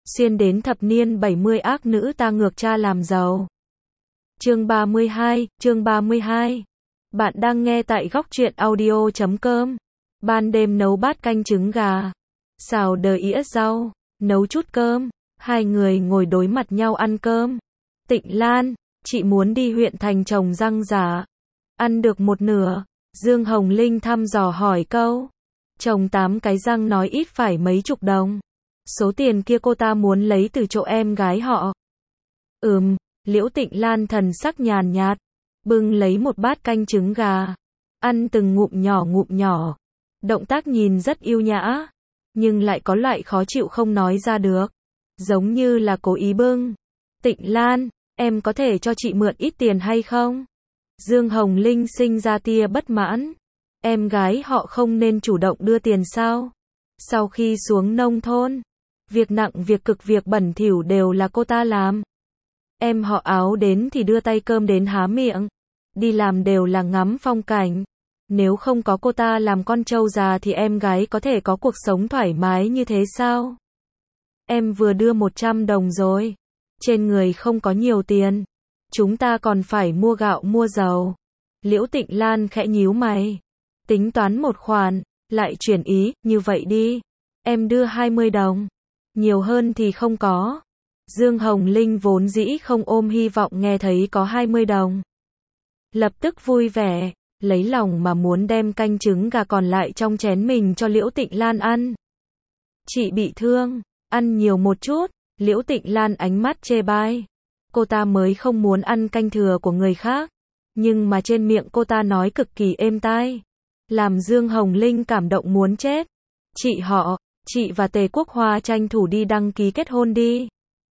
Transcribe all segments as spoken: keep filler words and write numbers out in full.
xuyên đến thập niên bảy mươi ác nữ ta ngược cha làm giàu. Chương ba mươi hai, chương ba mươi hai. Bạn đang nghe tại góc truyện audio chấm com. Ban đêm nấu bát canh trứng gà, xào đờ ĩa rau, nấu chút cơm, hai người ngồi đối mặt nhau ăn cơm. Tịnh Lan, chị muốn đi huyện thành trồng răng giả. Ăn được một nửa, Dương Hồng Linh thăm dò hỏi câu. Trồng tám cái răng nói ít phải mấy chục đồng. Số tiền kia cô ta muốn lấy từ chỗ em gái họ. Ừm, Liễu Tịnh Lan thần sắc nhàn nhạt, bưng lấy một bát canh trứng gà, ăn từng ngụm nhỏ ngụm nhỏ. Động tác nhìn rất yêu nhã, nhưng lại có loại khó chịu không nói ra được, giống như là cố ý bưng. Tịnh Lan, em có thể cho chị mượn ít tiền hay không? Dương Hồng Linh sinh ra tia bất mãn. Em gái họ không nên chủ động đưa tiền sao? Sau khi xuống nông thôn, việc nặng việc cực việc bẩn thỉu đều là cô ta làm. Em họ áo đến thì đưa tay cơm đến há miệng, đi làm đều là ngắm phong cảnh. Nếu không có cô ta làm con trâu già thì em gái có thể có cuộc sống thoải mái như thế sao? Em vừa đưa một trăm đồng rồi, trên người không có nhiều tiền, chúng ta còn phải mua gạo mua dầu. Liễu Tịnh Lan khẽ nhíu mày, tính toán một khoản, lại chuyển ý, như vậy đi, em đưa hai mươi đồng, nhiều hơn thì không có. Dương Hồng Linh vốn dĩ không ôm hy vọng nghe thấy có hai mươi đồng. Lập tức vui vẻ, lấy lòng mà muốn đem canh trứng gà còn lại trong chén mình cho Liễu Tịnh Lan ăn. Chị bị thương, ăn nhiều một chút. Liễu Tịnh Lan ánh mắt chê bai. Cô ta mới không muốn ăn canh thừa của người khác, nhưng mà trên miệng cô ta nói cực kỳ êm tai, làm Dương Hồng Linh cảm động muốn chết. Chị họ, chị và Tề Quốc Hoa tranh thủ đi đăng ký kết hôn đi.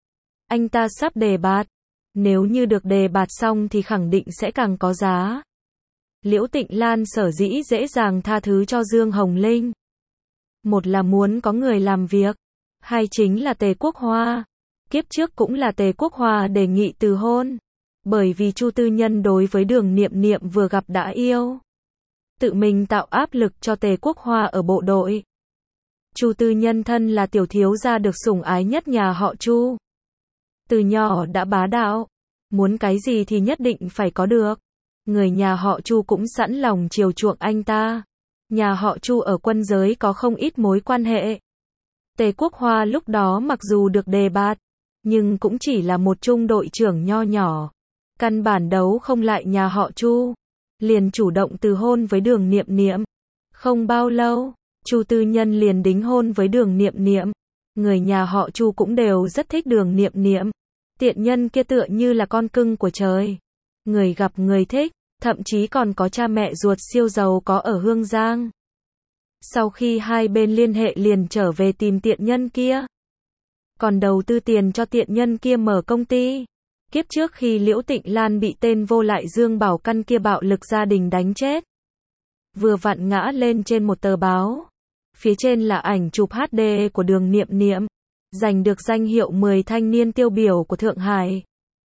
Anh ta sắp đề bạt, nếu như được đề bạt xong thì khẳng định sẽ càng có giá. Liễu Tịnh Lan sở dĩ dễ dàng tha thứ cho Dương Hồng Linh. Một là muốn có người làm việc, hai chính là Tề Quốc Hoa. Kiếp trước cũng là Tề Quốc Hoa đề nghị từ hôn, bởi vì Chu Tư Nhân đối với Đường Niệm Niệm vừa gặp đã yêu. Tự mình tạo áp lực cho Tề Quốc Hoa ở bộ đội. Chu Tư Nhân thân là tiểu thiếu gia được sủng ái nhất nhà họ Chu. Từ nhỏ đã bá đạo, muốn cái gì thì nhất định phải có được. Người nhà họ Chu cũng sẵn lòng chiều chuộng anh ta. Nhà họ Chu ở quân giới có không ít mối quan hệ. Tề Quốc Hoa lúc đó mặc dù được đề bạt, nhưng cũng chỉ là một trung đội trưởng nho nhỏ, căn bản đấu không lại nhà họ Chu, liền chủ động từ hôn với Đường Niệm Niệm. Không bao lâu, Chu Tư Nhân liền đính hôn với Đường Niệm Niệm. Người nhà họ Chu cũng đều rất thích Đường Niệm Niệm. Tiện nhân kia tựa như là con cưng của trời, người gặp người thích, thậm chí còn có cha mẹ ruột siêu giàu có ở Hương Giang. Sau khi hai bên liên hệ liền trở về tìm tiện nhân kia, còn đầu tư tiền cho tiện nhân kia mở công ty. Kiếp trước khi Liễu Tịnh Lan bị tên vô lại Dương Bảo Căn kia bạo lực gia đình đánh chết, vừa vặn ngã lên trên một tờ báo, phía trên là ảnh chụp hát đê của Đường Niệm Niệm, giành được danh hiệu mười thanh niên tiêu biểu của Thượng Hải.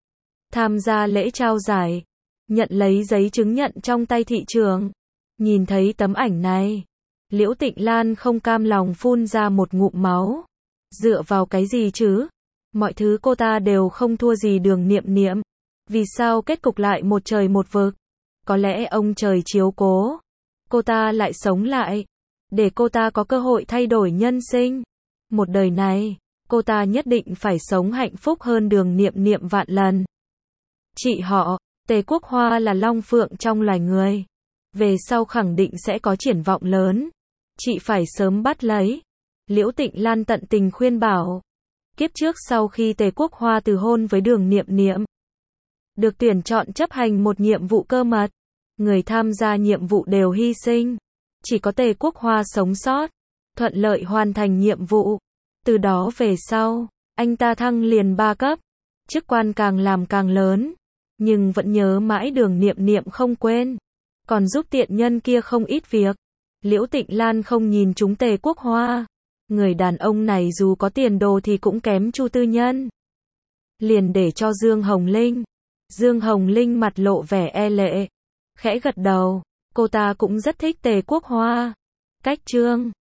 Tham gia lễ trao giải, nhận lấy giấy chứng nhận trong tay thị trường. Nhìn thấy tấm ảnh này, Liễu Tịnh Lan không cam lòng phun ra một ngụm máu. Dựa vào cái gì chứ? Mọi thứ cô ta đều không thua gì Đường Niệm Niệm. Vì sao kết cục lại một trời một vực? Có lẽ ông trời chiếu cố, cô ta lại sống lại, để cô ta có cơ hội thay đổi nhân sinh. Một đời này, cô ta nhất định phải sống hạnh phúc hơn Đường Niệm Niệm vạn lần. Chị họ, Tề Quốc Hoa là long phượng trong loài người, về sau khẳng định sẽ có triển vọng lớn. Chị phải sớm bắt lấy. Liễu Tịnh Lan tận tình khuyên bảo. Kiếp trước sau khi Tề Quốc Hoa từ hôn với Đường Niệm Niệm, được tuyển chọn chấp hành một nhiệm vụ cơ mật, người tham gia nhiệm vụ đều hy sinh, chỉ có Tề Quốc Hoa sống sót, thuận lợi hoàn thành nhiệm vụ. Từ đó về sau, anh ta thăng liền ba cấp, chức quan càng làm càng lớn, nhưng vẫn nhớ mãi Đường Niệm Niệm không quên, còn giúp tiện nhân kia không ít việc. Liễu Tịnh Lan không nhìn trúng Tề Quốc Hoa, người đàn ông này dù có tiền đồ thì cũng kém Chu Tư Nhân, liền để cho Dương Hồng Linh. Dương Hồng Linh mặt lộ vẻ e lệ, khẽ gật đầu, cô ta cũng rất thích Tề Quốc Hoa. Cách chương